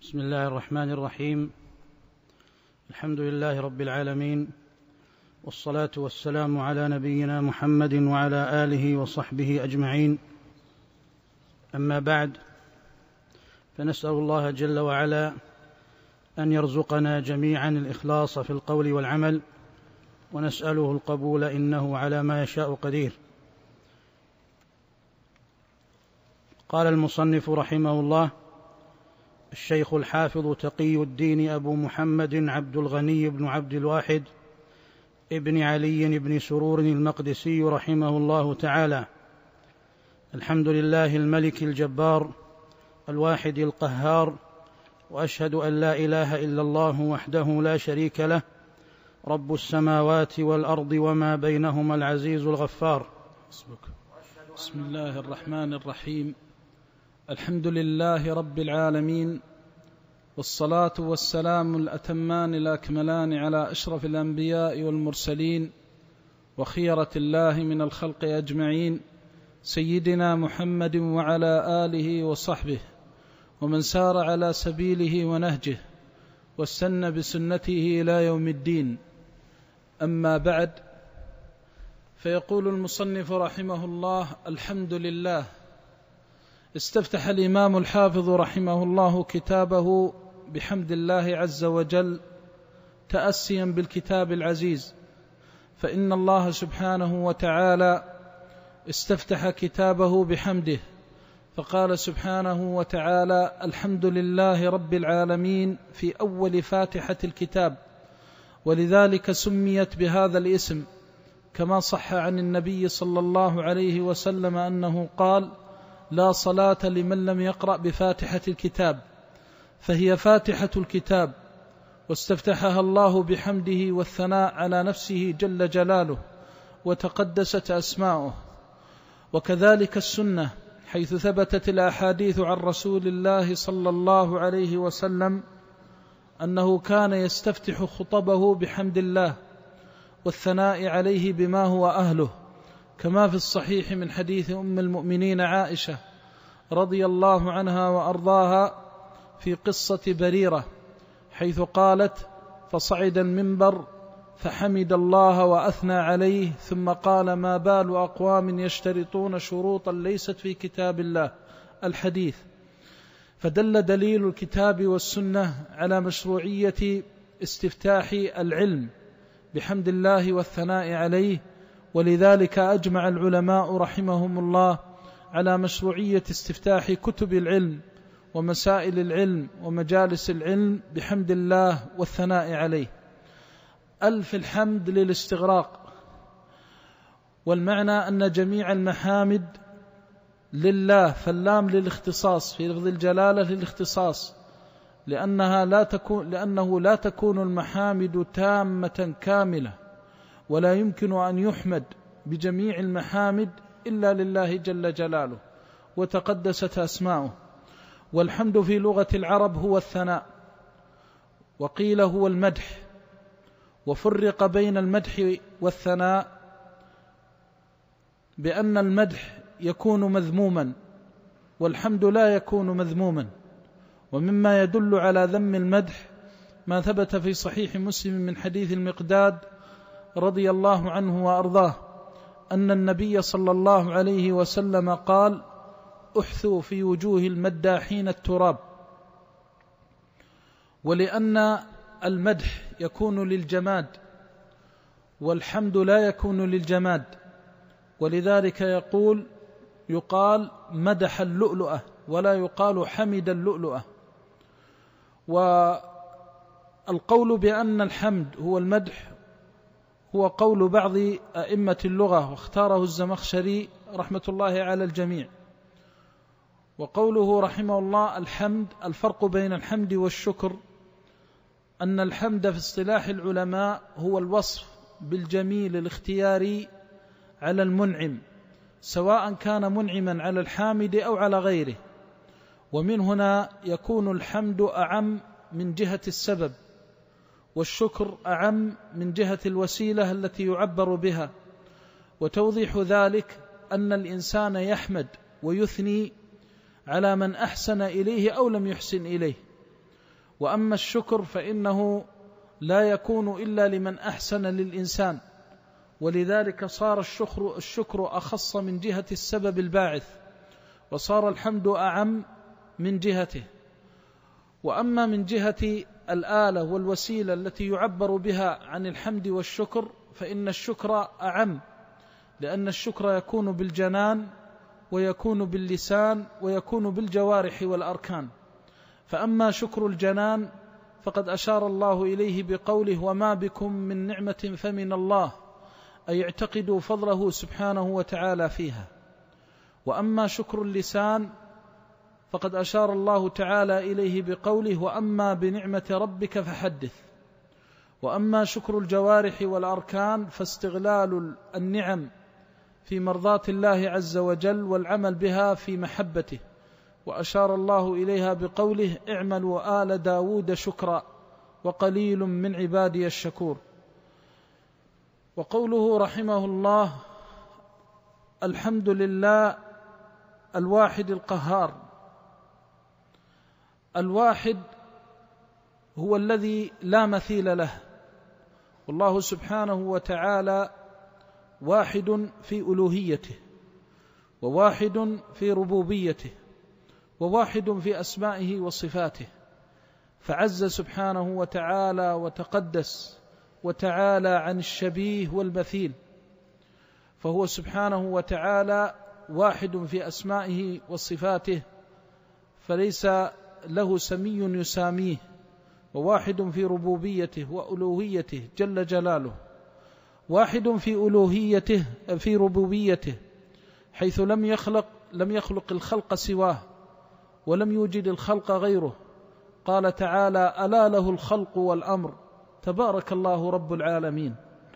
بسم الله الرحمن الرحيم. الحمد لله رب العالمين، والصلاة والسلام على نبينا محمد وعلى آله وصحبه أجمعين. أما بعد، فنسأل الله جل وعلا أن يرزقنا جميعا الإخلاص في القول والعمل، ونسأله القبول إنه على ما يشاء قدير. قال المصنف رحمه الله: الشيخ الحافظ تقي الدين أبو محمد عبد الغني بن عبد الواحد ابن علي بن سرور المقدسي رحمه الله تعالى. الحمد لله الملك الجبار الواحد القهار، وأشهد أن لا إله إلا الله وحده لا شريك له، رب السماوات والأرض وما بينهما العزيز الغفار. بسم الله الرحمن الرحيم. الحمد لله رب العالمين، والصلاة والسلام الأتمان الأكملان على أشرف الأنبياء والمرسلين وخيرة الله من الخلق أجمعين، سيدنا محمد وعلى آله وصحبه ومن سار على سبيله ونهجه واستنى بسنته إلى يوم الدين. أما بعد، فيقول المصنف رحمه الله: الحمد لله. استفتح الإمام الحافظ رحمه الله كتابه بحمد الله عز وجل، تأسيا بالكتاب العزيز، فإن الله سبحانه وتعالى استفتح كتابه بحمده، فقال سبحانه وتعالى: الحمد لله رب العالمين في أول فاتحة الكتاب، ولذلك سميت بهذا الاسم، كما صح عن النبي صلى الله عليه وسلم أنه قال: لا صلاة لمن لم يقرأ بفاتحة الكتاب، فهي فاتحة الكتاب، واستفتحها الله بحمده والثناء على نفسه جل جلاله وتقدست أسماؤه. وكذلك السنة، حيث ثبتت الأحاديث عن رسول الله صلى الله عليه وسلم أنه كان يستفتح خطبه بحمد الله والثناء عليه بما هو أهله، كما في الصحيح من حديث أم المؤمنين عائشة رضي الله عنها وأرضاها في قصة بريرة، حيث قالت: فصعد المنبر فحمد الله وأثنى عليه، ثم قال: ما بال أقوام يشترطون شروطا ليست في كتاب الله، الحديث. فدل دليل الكتاب والسنة على مشروعية استفتاح العلم بحمد الله والثناء عليه، ولذلك أجمع العلماء رحمهم الله على مشروعية استفتاح كتب العلم ومسائل العلم ومجالس العلم بحمد الله والثناء عليه. ألف الحمد للاستغراق، والمعنى أن جميع المحامد لله، فاللام للاختصاص في لفظ الجلالة للاختصاص، لأنه لا تكون المحامد تامة كاملة، ولا يمكن أن يحمد بجميع المحامد إلا لله جل جلاله وتقدست أسماؤه. والحمد في لغة العرب هو الثناء، وقيل هو المدح، وفرق بين المدح والثناء بأن المدح يكون مذموما والحمد لا يكون مذموما. ومما يدل على ذم المدح ما ثبت في صحيح مسلم من حديث المقداد رضي الله عنه وأرضاه أن النبي صلى الله عليه وسلم قال: احثوا في وجوه المداحين التراب. ولأن المدح يكون للجماد والحمد لا يكون للجماد، ولذلك يقال مدح اللؤلؤة ولا يقال حمد اللؤلؤة. والقول بأن الحمد هو المدح هو قول بعض أئمة اللغة، واختاره الزمخشري رحمة الله على الجميع. وقوله رحمه الله الحمد، الفرق بين الحمد والشكر أن الحمد في اصطلاح العلماء هو الوصف بالجميل الاختياري على المنعم، سواء كان منعما على الحامد أو على غيره. ومن هنا يكون الحمد أعم من جهة السبب، والشكر أعم من جهة الوسيلة التي يعبر بها. وتوضيح ذلك أن الإنسان يحمد ويثني على من أحسن إليه أو لم يحسن إليه، وأما الشكر فإنه لا يكون إلا لمن أحسن للإنسان، ولذلك صار الشكر أخص من جهة السبب الباعث، وصار الحمد أعم من جهته. وأما من جهة الآلة والوسيلة التي يعبر بها عن الحمد والشكر فإن الشكر أعم، لأن الشكر يكون بالجنان ويكون باللسان ويكون بالجوارح والأركان. فأما شكر الجنان فقد أشار الله إليه بقوله: وما بكم من نعمة فمن الله، أي اعتقدوا فضله سبحانه وتعالى فيها. وأما شكر اللسان فقد أشار الله تعالى إليه بقوله: وأما بنعمة ربك فحدث. وأما شكر الجوارح والأركان فاستغلال النعم في مرضاة الله عز وجل والعمل بها في محبته، وأشار الله إليها بقوله: اعملوا آل داود شكرا وقليل من عبادي الشكور. وقوله رحمه الله: الحمد لله الواحد القهار. الواحد هو الذي لا مثيل له، والله سبحانه وتعالى واحد في ألوهيته، وواحد في ربوبيته، وواحد في أسمائه وصفاته، فعز سبحانه وتعالى وتقدس وتعالى عن الشبيه والمثيل، فهو سبحانه وتعالى واحد في أسمائه وصفاته، فليس له سمي يساميه، وواحد في ربوبيته وألوهيته جل جلاله، واحد في ألوهيته في ربوبيته حيث لم يخلق الخلق سواه، ولم يوجد الخلق غيره. قال تعالى: ألا له الخلق والأمر تبارك الله رب العالمين.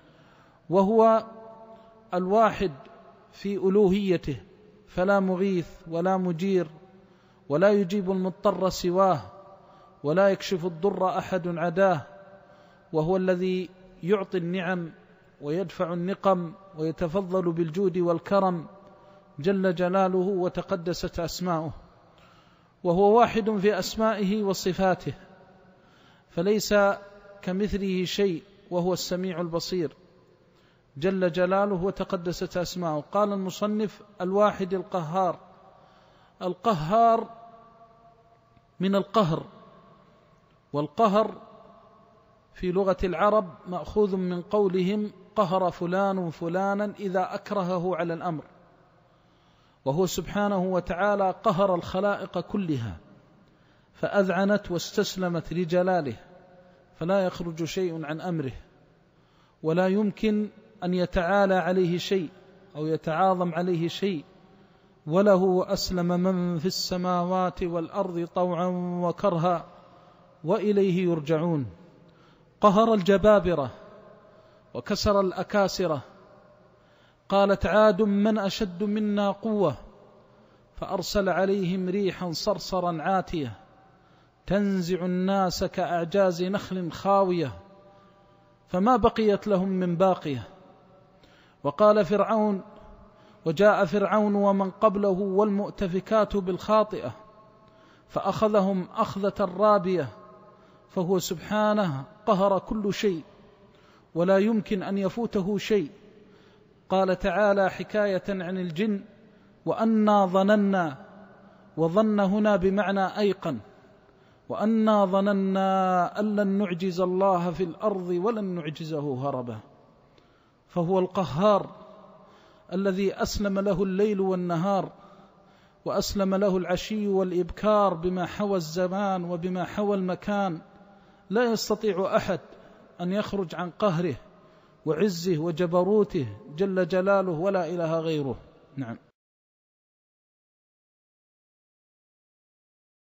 وهو الواحد في ألوهيته، فلا مغيث ولا مجير ولا يجيب المضطر سواه، ولا يكشف الضر أحد عداه، وهو الذي يعطي النعم ويدفع النقم ويتفضل بالجود والكرم جل جلاله وتقدست أسماؤه. وهو واحد في أسمائه وصفاته، فليس كمثله شيء، وهو السميع البصير جل جلاله وتقدست أسماؤه. قال المصنف: الواحد القهار. القهار من القهر، والقهر في لغة العرب مأخوذ من قولهم: قهر فلان فلانا إذا أكرهه على الأمر. وهو سبحانه وتعالى قهر الخلائق كلها فأذعنت واستسلمت لجلاله، فلا يخرج شيء عن أمره، ولا يمكن أن يتعالى عليه شيء أو يتعاظم عليه شيء. وله أسلم من في السماوات والأرض طوعا وكرها وإليه يرجعون. قهر الجبابرة وكسر الأكاسرة. قالت: عاد من أشد منا قوة، فأرسل عليهم ريحا صرصرا عاتية تنزع الناس كأعجاز نخل خاوية، فما بقيت لهم من باقية. وقال فرعون: وجاء فرعون ومن قبله والمؤتفكات بالخاطئة فأخذهم أخذة رابية. فهو سبحانه قهر كل شيء ولا يمكن أن يفوته شيء. قال تعالى حكاية عن الجن: وأنا ظننا، وظن هنا بمعنى أيقن، وأنا ظننا أن لن نعجز الله في الأرض ولن نعجزه هربا. فهو القهار الذي أسلم له الليل والنهار، وأسلم له العشي والإبكار بما حوى الزمان وبما حوى المكان. لا يستطيع أحد أن يخرج عن قهره وعزه وجبروته جل جلاله، ولا إله غيره. نعم.